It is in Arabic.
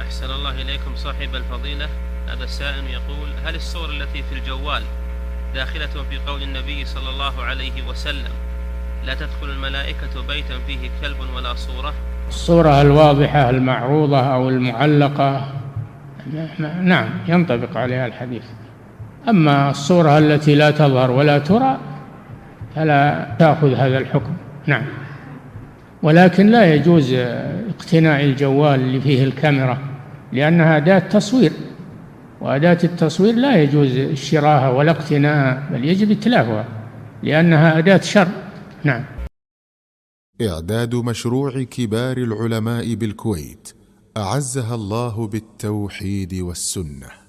أحسن الله إليكم صاحب الفضيلة. هذا السائل يقول: هل الصور التي في الجوال داخلة في قول النبي صلى الله عليه وسلم لا تدخل الملائكة بيتا فيه كلب ولا صورة؟ الصورة الواضحة المعروضة أو المعلقة نعم ينطبق عليها الحديث. أما الصورة التي لا تظهر ولا ترى فلا تأخذ هذا الحكم. نعم. ولكن لا يجوز اقتناء الجوال اللي فيه الكاميرا، لأنها أداة تصوير، وأداة التصوير لا يجوز شراها ولا اقتناءها، بل يجب إتلافها لأنها أداة شر. نعم. إعداد مشروع كبار العلماء بالكويت أعزها الله بالتوحيد والسنة.